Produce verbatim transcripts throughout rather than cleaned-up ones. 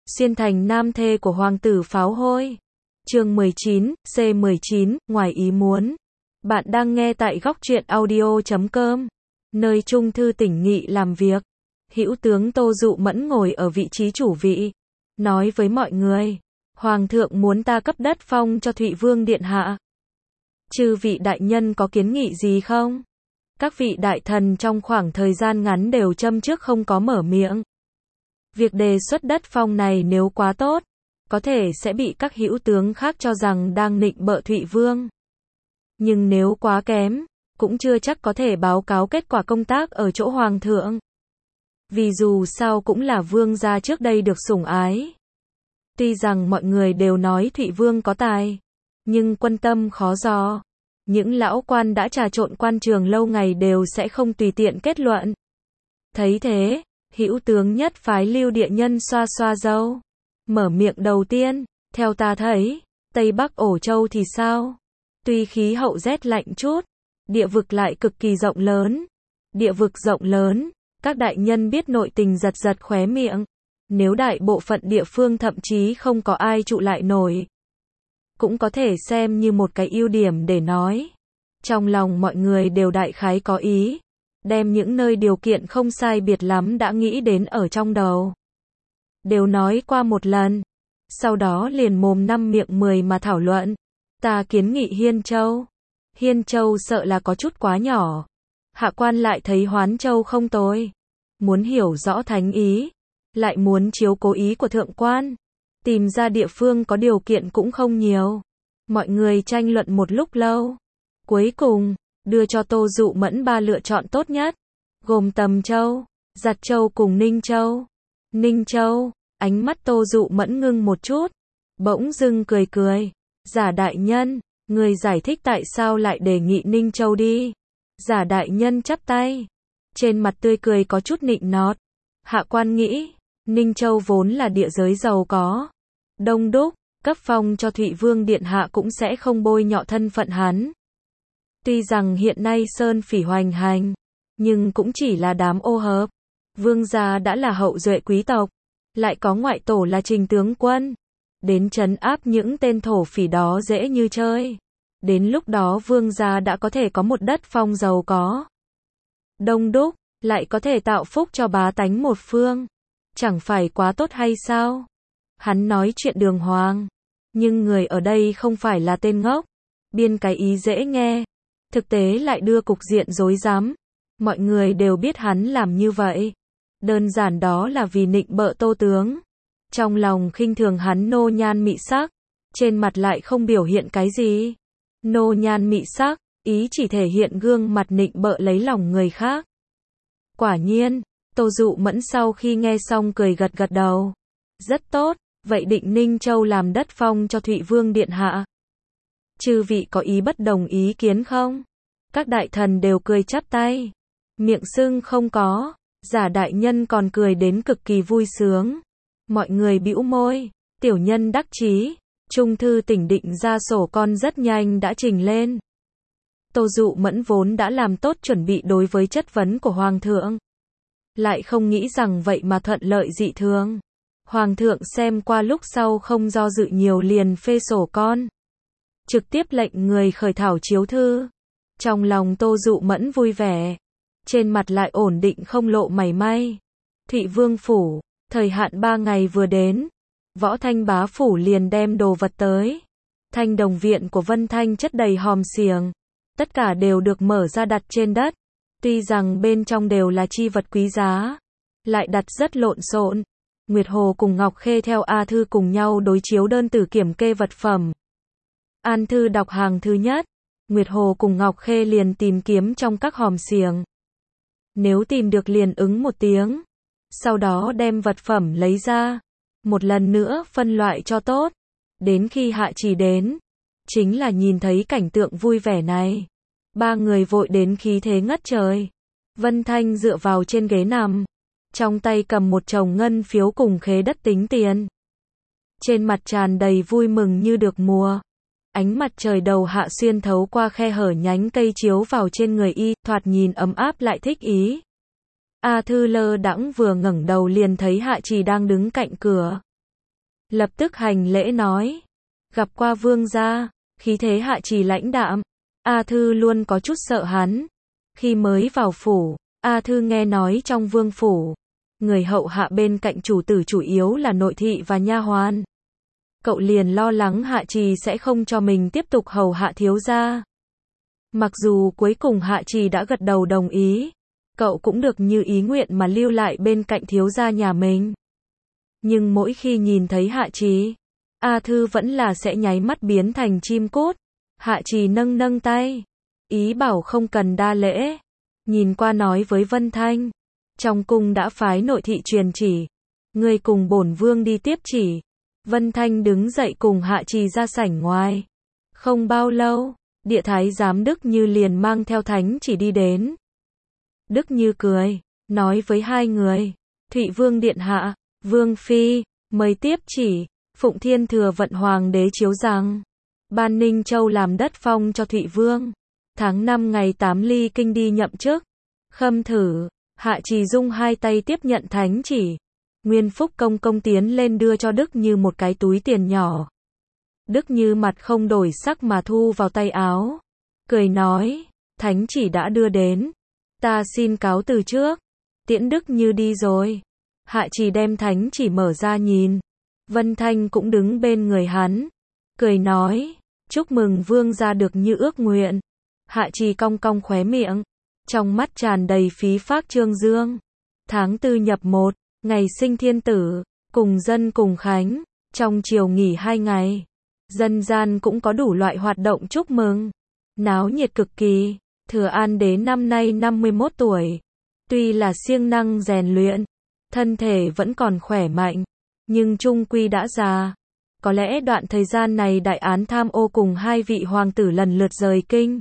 Xuyên thành nam thê của hoàng tử pháo hôi. Chương mười chín, C mười chín, ngoài ý muốn. Bạn đang nghe tại góc truyện audio chấm com, nơi Trung thư tỉnh nghị làm việc. Hữu tướng Tô Dụ Mẫn ngồi ở vị trí chủ vị, nói với mọi người, Hoàng thượng muốn ta cấp đất phong cho Thụy Vương điện hạ. Chư vị đại nhân có kiến nghị gì không? Các vị đại thần trong khoảng thời gian ngắn đều châm trước không có mở miệng. Việc đề xuất đất phong này nếu quá tốt, có thể sẽ bị các hữu tướng khác cho rằng đang nịnh bợ Thụy Vương. Nhưng nếu quá kém, cũng chưa chắc có thể báo cáo kết quả công tác ở chỗ Hoàng thượng. Vì dù sao cũng là vương gia trước đây được sủng ái. Tuy rằng mọi người đều nói Thụy Vương có tài, nhưng quân tâm khó dò. Những lão quan đã trà trộn quan trường lâu ngày đều sẽ không tùy tiện kết luận. Thấy thế, hữu tướng nhất phái Lưu Địa Nhân xoa xoa râu, mở miệng đầu tiên, theo ta thấy, Tây Bắc Ổ Châu thì sao? Tuy khí hậu rét lạnh chút, địa vực lại cực kỳ rộng lớn. Địa vực rộng lớn, các đại nhân biết nội tình giật giật khóe miệng. Nếu đại bộ phận địa phương thậm chí không có ai trụ lại nổi, cũng có thể xem như một cái ưu điểm để nói. Trong lòng mọi người đều đại khái có ý, đem những nơi điều kiện không sai biệt lắm đã nghĩ đến ở trong đầu. Đều nói qua một lần, sau đó liền mồm năm miệng mười mà thảo luận. Ta kiến nghị Hiên Châu. Hiên Châu sợ là có chút quá nhỏ. Hạ quan lại thấy Hoán Châu không tồi. Muốn hiểu rõ thánh ý, lại muốn chiếu cố ý của thượng quan, tìm ra địa phương có điều kiện cũng không nhiều. Mọi người tranh luận một lúc lâu. Cuối cùng, đưa cho Tô Dụ Mẫn ba lựa chọn tốt nhất, gồm Tầm Châu, Giặt Châu cùng Ninh Châu. Ninh Châu, ánh mắt Tô Dụ Mẫn ngưng một chút, bỗng dưng cười cười. Giả đại nhân, người giải thích tại sao lại đề nghị Ninh Châu đi. Giả đại nhân chắp tay, trên mặt tươi cười có chút nịnh nọt. Hạ quan nghĩ, Ninh Châu vốn là địa giới giàu có, đông đúc, cấp phong cho Thụy Vương điện hạ cũng sẽ không bôi nhọ thân phận hắn. Tuy rằng hiện nay sơn phỉ hoành hành, nhưng cũng chỉ là đám ô hợp. Vương gia đã là hậu duệ quý tộc, lại có ngoại tổ là Trình tướng quân, đến trấn áp những tên thổ phỉ đó dễ như chơi. Đến lúc đó vương gia đã có thể có một đất phong giàu có, đông đúc, lại có thể tạo phúc cho bá tánh một phương. Chẳng phải quá tốt hay sao? Hắn nói chuyện đường hoàng, nhưng người ở đây không phải là tên ngốc. Biên cái ý dễ nghe, thực tế lại đưa cục diện rối rắm. Mọi người đều biết hắn làm như vậy, đơn giản đó là vì nịnh bợ Tô tướng. Trong lòng khinh thường hắn nô nhan mị sắc, trên mặt lại không biểu hiện cái gì. Nô nhan mị sắc, ý chỉ thể hiện gương mặt nịnh bợ lấy lòng người khác. Quả nhiên, Tô Dụ Mẫn sau khi nghe xong cười gật gật đầu. Rất tốt, vậy định Ninh Châu làm đất phong cho Thụy Vương điện hạ. Chư vị có ý bất đồng ý kiến không? Các đại thần đều cười chắp tay, miệng sưng không có. Giả đại nhân còn cười đến cực kỳ vui sướng. Mọi người bĩu môi, tiểu nhân đắc chí. Trung thư tỉnh định ra sổ con rất nhanh đã trình lên. Tô Dụ Mẫn vốn đã làm tốt chuẩn bị đối với chất vấn của Hoàng thượng, lại không nghĩ rằng vậy mà thuận lợi dị thường. Hoàng thượng xem qua lúc sau không do dự nhiều liền phê sổ con, trực tiếp lệnh người khởi thảo chiếu thư. Trong lòng Tô Dụ Mẫn vui vẻ, trên mặt lại ổn định không lộ mảy may. Thụy Vương phủ, thời hạn ba ngày vừa đến, Võ Thanh bá phủ liền đem đồ vật tới. Thanh đồng viện của Vân Thanh chất đầy hòm xiềng, tất cả đều được mở ra đặt trên đất. Tuy rằng bên trong đều là chi vật quý giá, lại đặt rất lộn xộn. Nguyệt Hồ cùng Ngọc Khê theo A Thư cùng nhau đối chiếu đơn tử kiểm kê vật phẩm. An Thư đọc hàng thứ nhất, Nguyệt Hồ cùng Ngọc Khê liền tìm kiếm trong các hòm xiềng. Nếu tìm được liền ứng một tiếng, sau đó đem vật phẩm lấy ra, một lần nữa phân loại cho tốt. Đến khi Hạ Chỉ đến, chính là nhìn thấy cảnh tượng vui vẻ này. Ba người vội đến khí thế ngất trời. Vân Thanh dựa vào trên ghế nằm, trong tay cầm một chồng ngân phiếu cùng khế đất tính tiền. Trên mặt tràn đầy vui mừng như được mùa. Ánh mặt trời đầu hạ xuyên thấu qua khe hở nhánh cây chiếu vào trên người y, thoạt nhìn ấm áp lại thích ý. A Thư lơ đãng vừa ngẩng đầu liền thấy Hạ Trì đang đứng cạnh cửa. lập tức hành lễ nói. Gặp qua vương gia, khí thế Hạ Trì lãnh đạm. A Thư luôn có chút sợ hắn. Khi mới vào phủ, A Thư nghe nói trong vương phủ, người hậu hạ bên cạnh chủ tử chủ yếu là nội thị và nha hoàn. Cậu liền lo lắng Hạ Trì sẽ không cho mình tiếp tục hầu hạ thiếu gia. Mặc dù cuối cùng Hạ Trì đã gật đầu đồng ý, cậu cũng được như ý nguyện mà lưu lại bên cạnh thiếu gia nhà mình. Nhưng mỗi khi nhìn thấy Hạ Trì, A Thư vẫn là sẽ nháy mắt biến thành chim cút. Hạ Trì nâng nâng tay, ý bảo không cần đa lễ. Nhìn qua nói với Vân Thanh, trong cung đã phái nội thị truyền chỉ, ngươi cùng bổn vương đi tiếp chỉ. Vân Thanh đứng dậy cùng Hạ Trì ra sảnh ngoài. Không bao lâu, địa thái giám Đức Như liền mang theo thánh chỉ đi đến. Đức Như cười, nói với hai người, Thụy Vương điện hạ, Vương phi, mời tiếp chỉ. Phụng Thiên Thừa vận hoàng đế chiếu rằng, ban Ninh Châu làm đất phong cho Thụy Vương. Tháng năm ngày tám ly kinh đi nhậm chức. Khâm thử, Hạ Trì dung hai tay tiếp nhận thánh chỉ. Nguyên Phúc công công tiến lên đưa cho Đức Như một cái túi tiền nhỏ. Đức Như mặt không đổi sắc mà thu vào tay áo. Cười nói, thánh chỉ đã đưa đến. Ta xin cáo từ trước. Tiễn Đức Như đi rồi. Hạ Trì đem thánh chỉ mở ra nhìn. Vân Thanh cũng đứng bên người hắn. Cười nói, chúc mừng vương gia được như ước nguyện. Hạ Trì cong cong khóe miệng. Trong mắt tràn đầy phí phác trương dương. Tháng tư nhập một, ngày sinh thiên tử, cùng dân cùng khánh. Trong chiều nghỉ hai ngày, dân gian cũng có đủ loại hoạt động chúc mừng. Náo nhiệt cực kỳ. Thừa An Đế năm nay năm mươi mốt tuổi. Tuy là siêng năng rèn luyện, thân thể vẫn còn khỏe mạnh, nhưng chung quy đã già. Có lẽ đoạn thời gian này đại án tham ô cùng hai vị hoàng tử lần lượt rời kinh,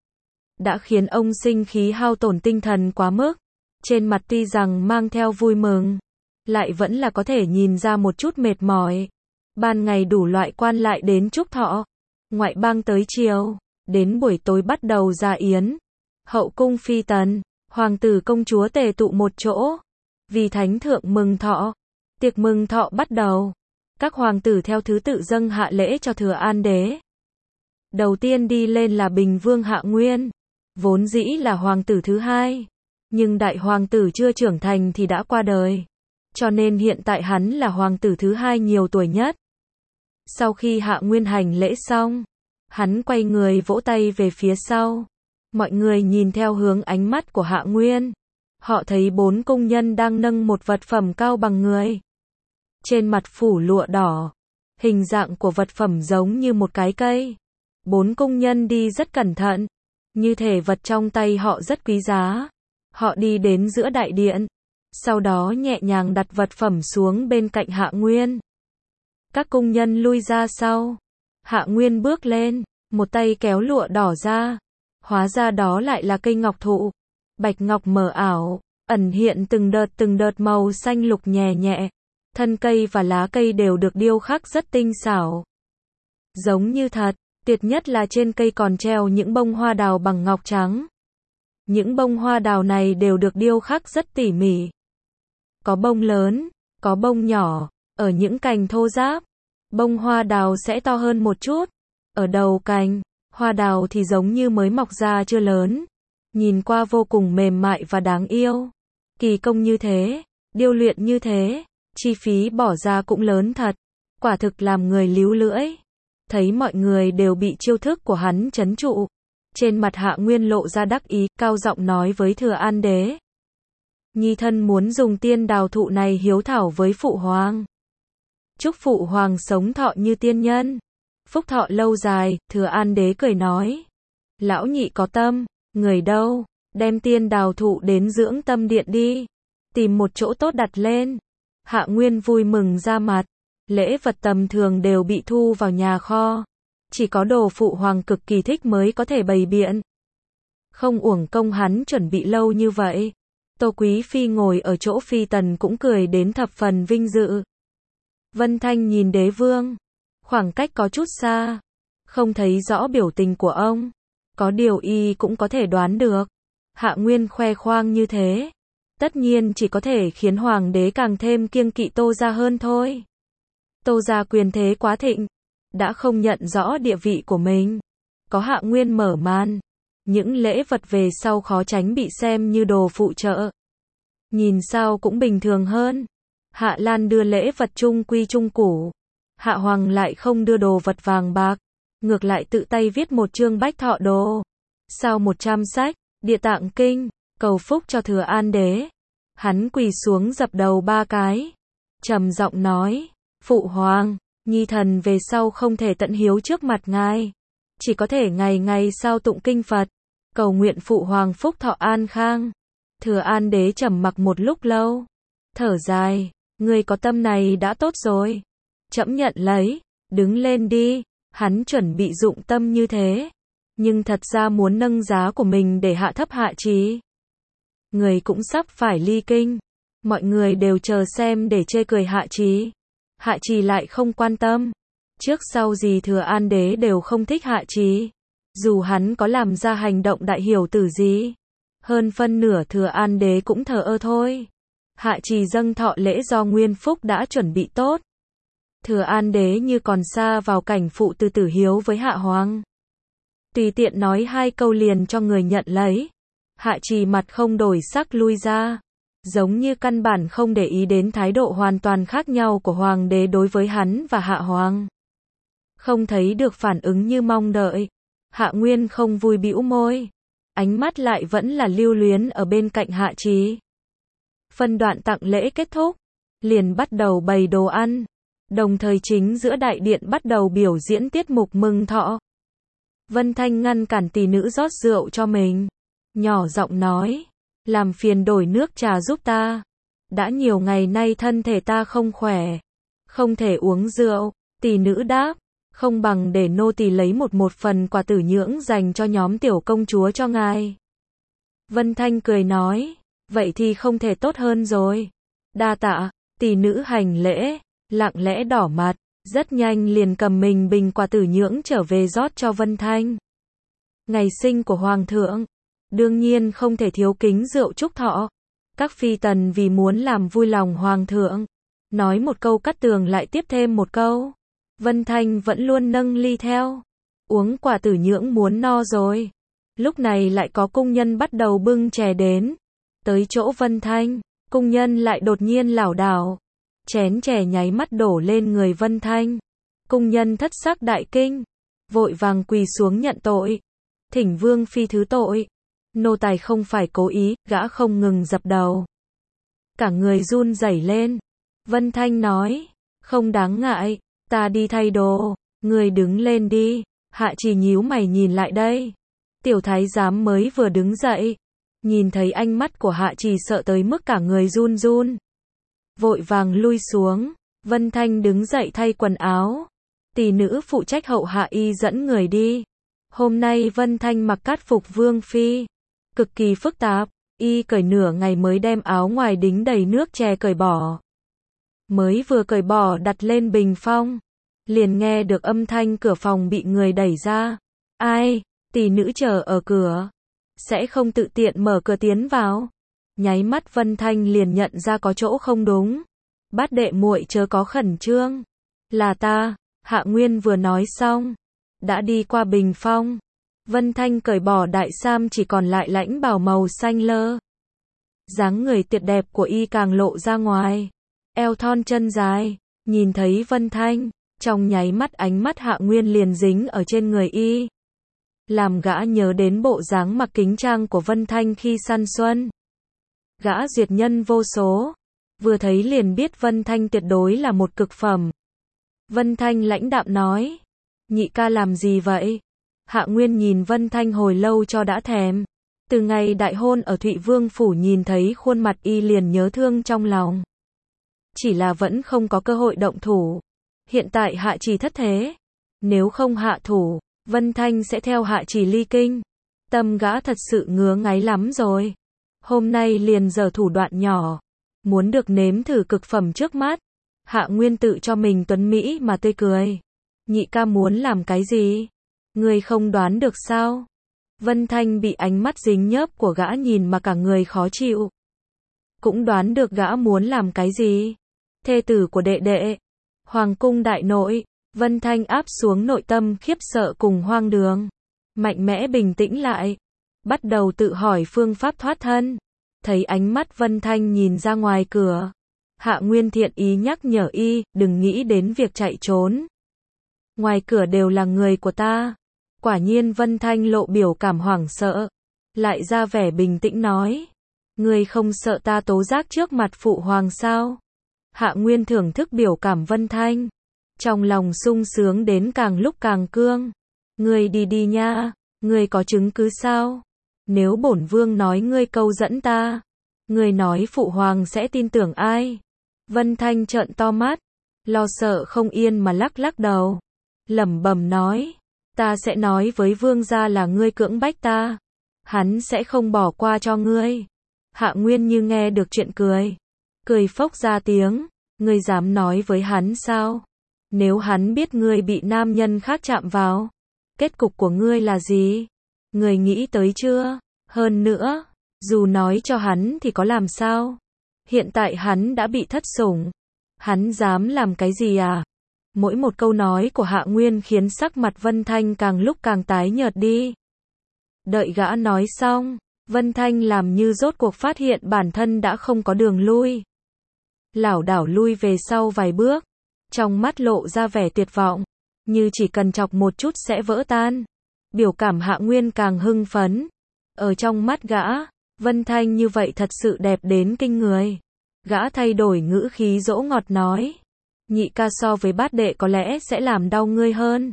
đã khiến ông sinh khí hao tổn tinh thần quá mức. Trên mặt tuy rằng mang theo vui mừng, lại vẫn là có thể nhìn ra một chút mệt mỏi. Ban ngày đủ loại quan lại đến chúc thọ, ngoại bang tới chiều, đến buổi tối bắt đầu ra yến. Hậu cung phi tần, hoàng tử công chúa tề tụ một chỗ, vì thánh thượng mừng thọ. Tiệc mừng thọ bắt đầu. Các hoàng tử theo thứ tự dâng hạ lễ cho Thừa An Đế. Đầu tiên đi lên là Bình Vương Hạ Nguyên, vốn dĩ là hoàng tử thứ hai, nhưng đại hoàng tử chưa trưởng thành thì đã qua đời, cho nên hiện tại hắn là hoàng tử thứ hai nhiều tuổi nhất. Sau khi Hạ Nguyên hành lễ xong, hắn quay người vỗ tay về phía sau. Mọi người nhìn theo hướng ánh mắt của Hạ Nguyên. Họ thấy bốn công nhân đang nâng một vật phẩm cao bằng người. Trên mặt phủ lụa đỏ, hình dạng của vật phẩm giống như một cái cây. Bốn công nhân đi rất cẩn thận, như thể vật trong tay họ rất quý giá. Họ đi đến giữa đại điện, sau đó nhẹ nhàng đặt vật phẩm xuống bên cạnh Hạ Nguyên. Các công nhân lui ra sau. Hạ Nguyên bước lên, một tay kéo lụa đỏ ra. Hóa ra đó lại là cây ngọc thụ. Bạch ngọc mờ ảo, ẩn hiện từng đợt từng đợt màu xanh lục nhẹ nhẹ. Thân cây và lá cây đều được điêu khắc rất tinh xảo, giống như thật. Tuyệt nhất là trên cây còn treo những bông hoa đào bằng ngọc trắng. Những bông hoa đào này đều được điêu khắc rất tỉ mỉ. Có bông lớn, có bông nhỏ. Ở những cành thô ráp, bông hoa đào sẽ to hơn một chút. Ở đầu cành, hoa đào thì giống như mới mọc ra chưa lớn. Nhìn qua vô cùng mềm mại và đáng yêu. Kỳ công như thế, điêu luyện như thế, chi phí bỏ ra cũng lớn thật. Quả thực làm người líu lưỡi. Thấy mọi người đều bị chiêu thức của hắn trấn trụ. Trên mặt Hạ Nguyên lộ ra đắc ý, cao giọng nói với Thừa An Đế. Nhi thân muốn dùng tiên đào thụ này hiếu thảo với phụ hoàng. Chúc phụ hoàng sống thọ như tiên nhân, phúc thọ lâu dài. Thừa An Đế cười nói. Lão nhị có tâm, người đâu, đem tiên đào thụ đến dưỡng tâm điện đi. Tìm một chỗ tốt đặt lên. Hạ Nguyên vui mừng ra mặt. Lễ vật tầm thường đều bị thu vào nhà kho. Chỉ có đồ phụ hoàng cực kỳ thích mới có thể bày biện. Không uổng công hắn chuẩn bị lâu như vậy. Tô Quý Phi ngồi ở chỗ phi tần cũng cười đến thập phần vinh dự. Vân Thanh nhìn đế vương. Khoảng cách có chút xa, không thấy rõ biểu tình của ông. Có điều y cũng có thể đoán được. Hạ Nguyên khoe khoang như thế, tất nhiên chỉ có thể khiến hoàng đế càng thêm kiêng kỵ Tô gia hơn thôi. Tô gia quyền thế quá thịnh, đã không nhận rõ địa vị của mình. Có Hạ Nguyên mở màn, những lễ vật về sau khó tránh bị xem như đồ phụ trợ. Nhìn sao cũng bình thường hơn. Hạ Lan đưa lễ vật trung quy trung củ. Hạ Hoàng lại không đưa đồ vật vàng bạc, ngược lại tự tay viết một chương bách thọ đồ. Sau một trăm sách, Địa Tạng Kinh, cầu phúc cho Thừa An Đế. Hắn quỳ xuống dập đầu ba cái, trầm giọng nói, Phụ Hoàng, nhi thần về sau không thể tận hiếu trước mặt ngài, chỉ có thể ngày ngày sao tụng kinh Phật, cầu nguyện Phụ Hoàng phúc thọ an khang. Thừa An Đế trầm mặc một lúc lâu, thở dài, ngươi có tâm này đã tốt rồi, trẫm nhận lấy, đứng lên đi. Hắn chuẩn bị dụng tâm như thế, nhưng thật ra muốn nâng giá của mình để hạ thấp Hạ Trì. Người cũng sắp phải ly kinh, mọi người đều chờ xem để chê cười Hạ Trì. Hạ Trì lại không quan tâm, trước sau gì Thừa An Đế đều không thích Hạ Trì, dù hắn có làm ra hành động đại hiểu tử gì, hơn phân nửa Thừa An Đế cũng thờ ơ thôi. Hạ Trì dâng thọ lễ do Nguyên Phúc đã chuẩn bị tốt. Thừa An Đế như còn xa vào cảnh phụ từ tử hiếu với Hạ Hoàng. Tùy tiện nói hai câu liền cho người nhận lấy. Hạ Trì mặt không đổi sắc lui ra, giống như căn bản không để ý đến thái độ hoàn toàn khác nhau của Hoàng đế đối với hắn và Hạ Hoàng. Không thấy được phản ứng như mong đợi. Hạ Nguyên không vui bĩu môi, ánh mắt lại vẫn là lưu luyến ở bên cạnh Hạ Trì. Phân đoạn tặng lễ kết thúc, liền bắt đầu bày đồ ăn. Đồng thời chính giữa đại điện bắt đầu biểu diễn tiết mục mừng thọ. Vân Thanh ngăn cản tỷ nữ rót rượu cho mình, nhỏ giọng nói, làm phiền đổi nước trà giúp ta. Đã nhiều ngày nay thân thể ta không khỏe, không thể uống rượu. Tỷ nữ đáp, không bằng để nô tỳ lấy một một phần quà tử nhưỡng dành cho nhóm tiểu công chúa cho ngài. Vân Thanh cười nói, vậy thì không thể tốt hơn rồi. Đa tạ. Tỷ nữ hành lễ, lặng lẽ đỏ mặt, rất nhanh liền cầm mình bình quà tử nhưỡng trở về rót cho Vân Thanh. Ngày sinh của Hoàng thượng, đương nhiên không thể thiếu kính rượu chúc thọ. Các phi tần vì muốn làm vui lòng Hoàng thượng, nói một câu cắt tường lại tiếp thêm một câu. Vân Thanh vẫn luôn nâng ly theo, uống quả tử nhưỡng muốn no rồi. Lúc này lại có cung nhân bắt đầu bưng chè đến, tới chỗ Vân Thanh, cung nhân lại đột nhiên lảo đảo. Chén chè nháy mắt đổ lên người Vân Thanh. Cung nhân thất sắc đại kinh, vội vàng quỳ xuống nhận tội. Thỉnh vương phi thứ tội. Nô tài không phải cố ý, gã không ngừng dập đầu. Cả người run rẩy lên. Vân Thanh nói, không đáng ngại, ta đi thay đồ, người đứng lên đi. Hạ Trì nhíu mày nhìn lại đây. Tiểu thái giám mới vừa đứng dậy, nhìn thấy ánh mắt của Hạ Trì sợ tới mức cả người run run. Vội vàng lui xuống. Vân Thanh đứng dậy thay quần áo. Tỷ nữ phụ trách hậu hạ y dẫn người đi. Hôm nay Vân Thanh mặc cát phục vương phi, cực kỳ phức tạp. Y cởi nửa ngày mới đem áo ngoài đính đầy nước chè cởi bỏ. Mới vừa cởi bỏ đặt lên bình phong, liền nghe được âm thanh cửa phòng bị người đẩy ra. Ai? Tỷ nữ chờ ở cửa, sẽ không tự tiện mở cửa tiến vào. Nháy mắt Vân Thanh liền nhận ra có chỗ không đúng. Bát đệ muội chớ có khẩn trương. Là ta. Hạ Nguyên vừa nói xong, đã đi qua bình phong. Vân Thanh cởi bỏ đại sam chỉ còn lại lãnh bào màu xanh lơ. Dáng người tuyệt đẹp của y càng lộ ra ngoài. Eo thon chân dài, nhìn thấy Vân Thanh, trong nháy mắt ánh mắt Hạ Nguyên liền dính ở trên người y. Làm gã nhớ đến bộ dáng mặc kính trang của Vân Thanh khi săn xuân. Gã duyệt nhân vô số, vừa thấy liền biết Vân Thanh tuyệt đối là một cực phẩm. Vân Thanh lãnh đạm nói, nhị ca làm gì vậy? Hạ Nguyên nhìn Vân Thanh hồi lâu cho đã thèm. Từ ngày đại hôn ở Thụy Vương Phủ nhìn thấy khuôn mặt y liền nhớ thương trong lòng. Chỉ là vẫn không có cơ hội động thủ. Hiện tại Hạ Trì thất thế, nếu không hạ thủ, Vân Thanh sẽ theo Hạ Trì ly kinh. Tâm gã thật sự ngứa ngáy lắm rồi. Hôm nay liền giở thủ đoạn nhỏ, muốn được nếm thử cực phẩm trước mắt. Hạ Nguyên tự cho mình tuấn mỹ mà tươi cười. Nhị ca muốn làm cái gì? Người không đoán được sao? Vân Thanh bị ánh mắt dính nhớp của gã nhìn mà cả người khó chịu. Cũng đoán được gã muốn làm cái gì? Thê tử của đệ đệ. Hoàng cung đại nội, Vân Thanh áp xuống nội tâm khiếp sợ cùng hoang đường. Mạnh mẽ bình tĩnh lại. Bắt đầu tự hỏi phương pháp thoát thân. Thấy ánh mắt Vân Thanh nhìn ra ngoài cửa. Hạ Nguyên thiện ý nhắc nhở y, đừng nghĩ đến việc chạy trốn. Ngoài cửa đều là người của ta. Quả nhiên Vân Thanh lộ biểu cảm hoảng sợ. Lại ra vẻ bình tĩnh nói. Ngươi không sợ ta tố giác trước mặt phụ hoàng sao? Hạ Nguyên thưởng thức biểu cảm Vân Thanh. Trong lòng sung sướng đến càng lúc càng cương. Ngươi đi đi nha, ngươi có chứng cứ sao? Nếu bổn vương nói ngươi câu dẫn ta, ngươi nói phụ hoàng sẽ tin tưởng ai? Vân Thanh trợn to mắt, lo sợ không yên mà lắc lắc đầu. Lẩm bẩm nói, ta sẽ nói với vương gia là ngươi cưỡng bách ta. Hắn sẽ không bỏ qua cho ngươi. Hạ Nguyên như nghe được chuyện cười. Cười phốc ra tiếng, ngươi dám nói với hắn sao? Nếu hắn biết ngươi bị nam nhân khác chạm vào, kết cục của ngươi là gì? Ngươi nghĩ tới chưa? Hơn nữa, dù nói cho hắn thì có làm sao? Hiện tại hắn đã bị thất sủng. Hắn dám làm cái gì à? Mỗi một câu nói của Hạ Nguyên khiến sắc mặt Vân Thanh càng lúc càng tái nhợt đi. Đợi gã nói xong, Vân Thanh làm như rốt cuộc phát hiện bản thân đã không có đường lui. Lảo đảo lui về sau vài bước, trong mắt lộ ra vẻ tuyệt vọng, như chỉ cần chọc một chút sẽ vỡ tan. Biểu cảm Hạ Nguyên càng hưng phấn. Ở trong mắt gã, Vân Thanh như vậy thật sự đẹp đến kinh người. Gã thay đổi ngữ khí dỗ ngọt nói. Nhị ca so với bát đệ có lẽ sẽ làm đau ngươi hơn.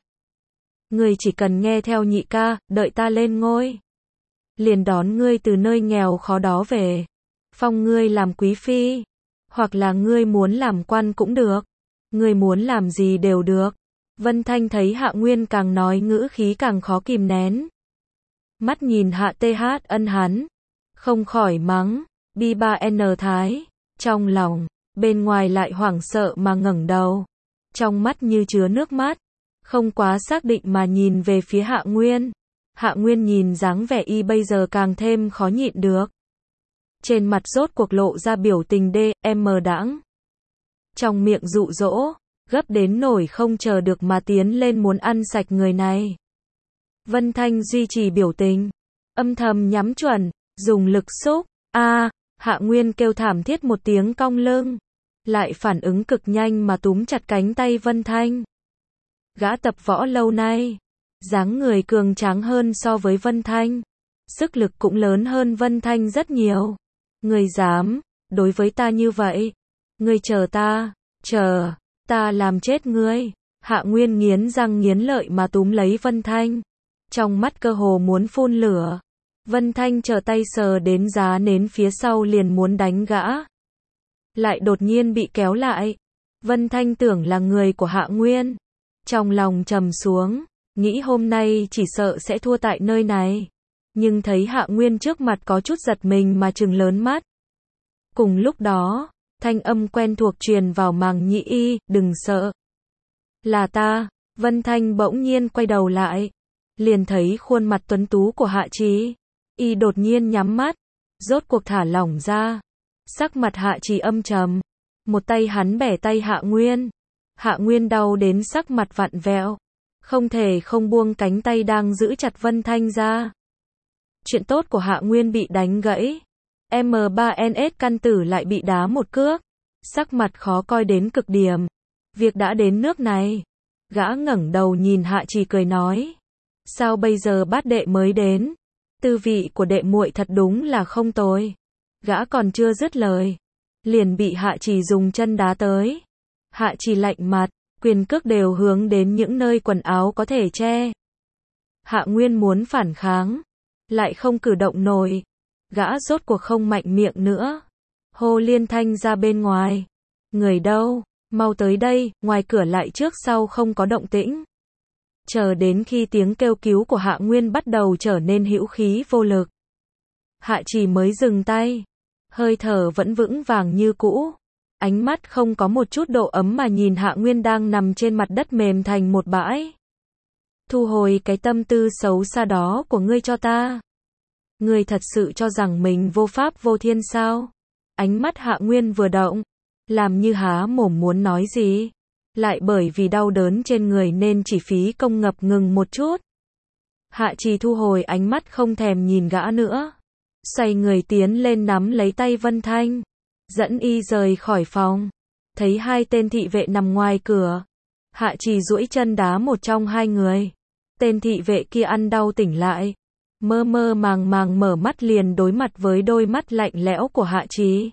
Ngươi chỉ cần nghe theo nhị ca, đợi ta lên ngôi. Liền đón ngươi từ nơi nghèo khó đó về. Phong ngươi làm quý phi. Hoặc là ngươi muốn làm quan cũng được. Ngươi muốn làm gì đều được. Vân Thanh thấy Hạ Nguyên càng nói ngữ khí càng khó kìm nén. Mắt nhìn Hạ Th ân hắn. Không khỏi mắng. Bi ba N Thái. Trong lòng, bên ngoài lại hoảng sợ mà ngẩng đầu. Trong mắt như chứa nước mắt. Không quá xác định mà nhìn về phía Hạ Nguyên. Hạ Nguyên nhìn dáng vẻ y bây giờ càng thêm khó nhịn được. Trên mặt rốt cuộc lộ ra biểu tình đê, em đãng. Trong miệng dụ dỗ, gấp đến nổi không chờ được mà tiến lên muốn ăn sạch người này. Vân Thanh duy trì biểu tình, âm thầm nhắm chuẩn, dùng lực xúc. A, Hạ Nguyên kêu thảm thiết một tiếng cong lưng, lại phản ứng cực nhanh mà túm chặt cánh tay Vân Thanh. Gã tập võ lâu nay, dáng người cường tráng hơn so với Vân Thanh, sức lực cũng lớn hơn Vân Thanh rất nhiều. Ngươi dám đối với ta như vậy? Ngươi chờ ta, chờ ta làm chết ngươi. Hạ Nguyên nghiến răng nghiến lợi mà túm lấy Vân Thanh, trong mắt cơ hồ muốn phun lửa. Vân Thanh trở tay sờ đến giá nến phía sau liền muốn đánh gã, lại đột nhiên bị kéo lại. Vân Thanh tưởng là người của Hạ Nguyên, trong lòng trầm xuống, nghĩ hôm nay chỉ sợ sẽ thua tại nơi này. Nhưng thấy Hạ Nguyên trước mặt có chút giật mình mà trừng lớn mắt. Cùng lúc đó, thanh âm quen thuộc truyền vào màng nhĩ y, đừng sợ. Là ta. Vân Thanh bỗng nhiên quay đầu lại, liền thấy khuôn mặt tuấn tú của Hạ Trì. Y đột nhiên nhắm mắt, rốt cuộc thả lỏng ra. Sắc mặt Hạ Trì âm trầm, một tay hắn bẻ tay Hạ Nguyên. Hạ Nguyên đau đến sắc mặt vặn vẹo, không thể không buông cánh tay đang giữ chặt Vân Thanh ra. Chuyện tốt của Hạ Nguyên bị đánh gãy. M ba N S căn tử lại bị đá một cước. Sắc mặt khó coi đến cực điểm. Việc đã đến nước này. Gã ngẩng đầu nhìn Hạ Trì cười nói. Sao bây giờ bát đệ mới đến? Tư vị của đệ muội thật đúng là không tồi. Gã còn chưa dứt lời, liền bị Hạ Trì dùng chân đá tới. Hạ Trì lạnh mặt, quyền cước đều hướng đến những nơi quần áo có thể che. Hạ Nguyên muốn phản kháng, lại không cử động nổi. Gã rốt cuộc không mạnh miệng nữa. Hô liên thanh ra bên ngoài. Người đâu? Mau tới đây. Ngoài cửa lại trước sau không có động tĩnh. Chờ đến khi tiếng kêu cứu của Hạ Nguyên bắt đầu trở nên hữu khí vô lực, Hạ Trì mới dừng tay. Hơi thở vẫn vững vàng như cũ. Ánh mắt không có một chút độ ấm mà nhìn Hạ Nguyên đang nằm trên mặt đất mềm thành một bãi. Thu hồi cái tâm tư xấu xa đó của ngươi cho ta. Ngươi thật sự cho rằng mình vô pháp vô thiên sao? Ánh mắt Hạ Nguyên vừa động, làm như há mồm muốn nói gì. lại bởi vì đau đớn trên người nên chỉ phí công ngập ngừng một chút. Hạ Trì thu hồi ánh mắt không thèm nhìn gã nữa. Xoay người tiến lên nắm lấy tay Vân Thanh. Dẫn y rời khỏi phòng. Thấy hai tên thị vệ nằm ngoài cửa. Hạ Trì duỗi chân đá một trong hai người. Tên thị vệ kia ăn đau tỉnh lại. Mơ mơ màng màng mở mắt liền đối mặt với đôi mắt lạnh lẽo của Hạ Trì.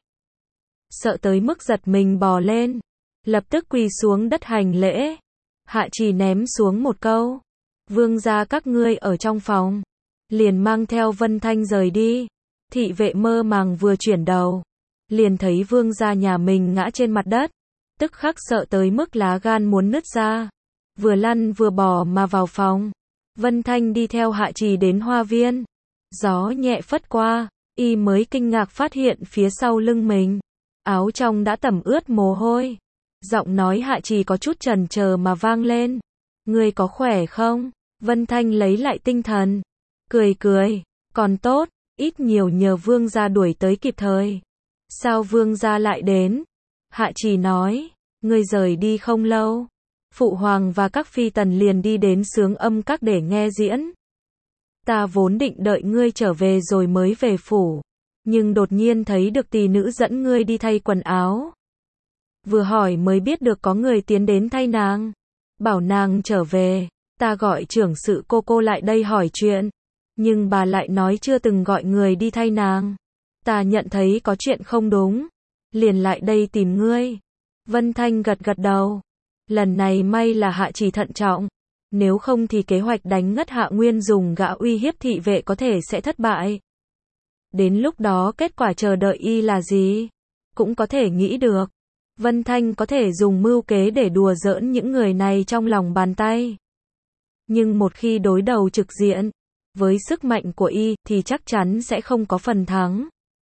Sợ tới mức giật mình bò lên. Lập tức quỳ xuống đất hành lễ. Hạ Trì ném xuống một câu. Vương gia các ngươi ở trong phòng. Liền mang theo Vân Thanh rời đi. Thị vệ mơ màng vừa chuyển đầu. Liền thấy vương gia nhà mình ngã trên mặt đất. Tức khắc sợ tới mức lá gan muốn nứt ra. Vừa lăn vừa bò mà vào phòng. Vân Thanh đi theo Hạ Trì đến hoa viên. Gió nhẹ phất qua. Y mới kinh ngạc phát hiện phía sau lưng mình. Áo trong đã tẩm ướt mồ hôi. Giọng nói Hạ Trì có chút chần chờ mà vang lên. Ngươi có khỏe không? Vân Thanh lấy lại tinh thần. Cười cười. Còn tốt, ít nhiều nhờ vương gia đuổi tới kịp thời. Sao vương gia lại đến? Hạ Trì nói. Ngươi rời đi không lâu. Phụ hoàng và các phi tần liền đi đến Sướng Âm Các để nghe diễn. Ta vốn định đợi ngươi trở về rồi mới về phủ. Nhưng đột nhiên thấy được tỷ nữ dẫn ngươi đi thay quần áo. Vừa hỏi mới biết được có người tiến đến thay nàng. Bảo nàng trở về. Ta gọi trưởng sự cô cô lại đây hỏi chuyện. Nhưng bà lại nói chưa từng gọi người đi thay nàng. Ta nhận thấy có chuyện không đúng. Liền lại đây tìm ngươi. Vân Thanh gật gật đầu. Lần này may là Hạ Trì thận trọng. Nếu không thì kế hoạch đánh ngất Hạ Nguyên dùng gã uy hiếp thị vệ có thể sẽ thất bại. Đến lúc đó kết quả chờ đợi y là gì? Cũng có thể nghĩ được. Vân Thanh có thể dùng mưu kế để đùa giỡn những người này trong lòng bàn tay. Nhưng một khi đối đầu trực diện, với sức mạnh của y, thì chắc chắn sẽ không có phần thắng.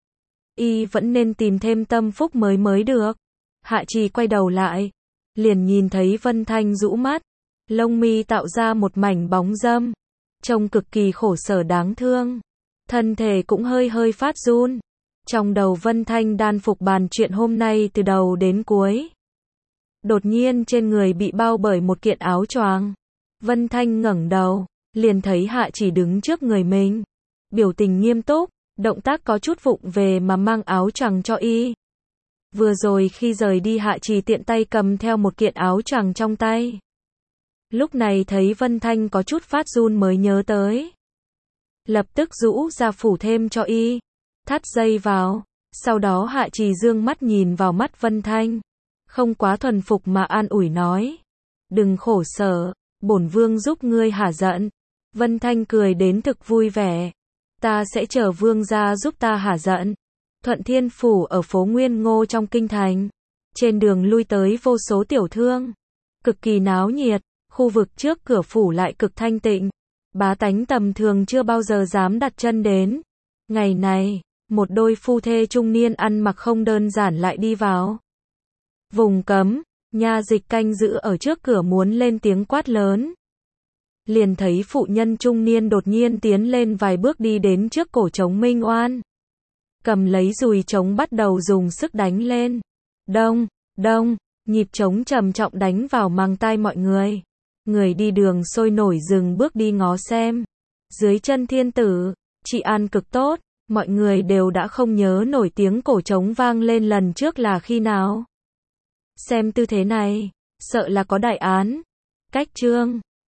Y vẫn nên tìm thêm tâm phúc mới mới được. Hạ Trì quay đầu lại, liền nhìn thấy Vân Thanh rũ mắt, lông mi tạo ra một mảnh bóng râm, trông cực kỳ khổ sở đáng thương. Thân thể cũng hơi hơi phát run. Trong đầu Vân Thanh đan phục bàn chuyện hôm nay từ đầu đến cuối. Đột nhiên trên người bị bao bởi một kiện áo choàng. Vân Thanh ngẩng đầu, liền thấy Hạ Trì đứng trước người mình. Biểu tình nghiêm túc, động tác có chút vụng về mà mang áo choàng cho y. Vừa rồi khi rời đi Hạ Trì tiện tay cầm theo một kiện áo choàng trong tay. Lúc này thấy Vân Thanh có chút phát run mới nhớ tới. Lập tức rũ ra phủ thêm cho y. Thắt dây vào. Sau đó Hạ Trì dương mắt nhìn vào mắt Vân Thanh. Không quá thuần phục mà an ủi nói. Đừng khổ sở. Bổn vương giúp ngươi hả giận. Vân Thanh cười đến thực vui vẻ. Ta sẽ chờ vương gia giúp ta hả giận. Thuận Thiên Phủ ở phố Nguyên Ngô trong kinh thành. Trên đường lui tới vô số tiểu thương. Cực kỳ náo nhiệt. Khu vực trước cửa phủ lại cực thanh tịnh. Bá tánh tầm thường chưa bao giờ dám đặt chân đến. Ngày này, một đôi phu thê trung niên ăn mặc không đơn giản lại đi vào. Vùng cấm, nha dịch canh giữ ở trước cửa muốn lên tiếng quát lớn. Liền thấy phụ nhân trung niên đột nhiên tiến lên vài bước đi đến trước cổ trống Minh Oan. Cầm lấy dùi trống bắt đầu dùng sức đánh lên. Đông, đông, nhịp trống trầm trọng đánh vào mang tai mọi người. Người đi đường sôi nổi dừng bước đi ngó xem. Dưới chân thiên tử, trị an cực tốt, mọi người đều đã không nhớ nổi tiếng cổ trống vang lên lần trước là khi nào. Xem tư thế này, sợ là có đại án. Cách chương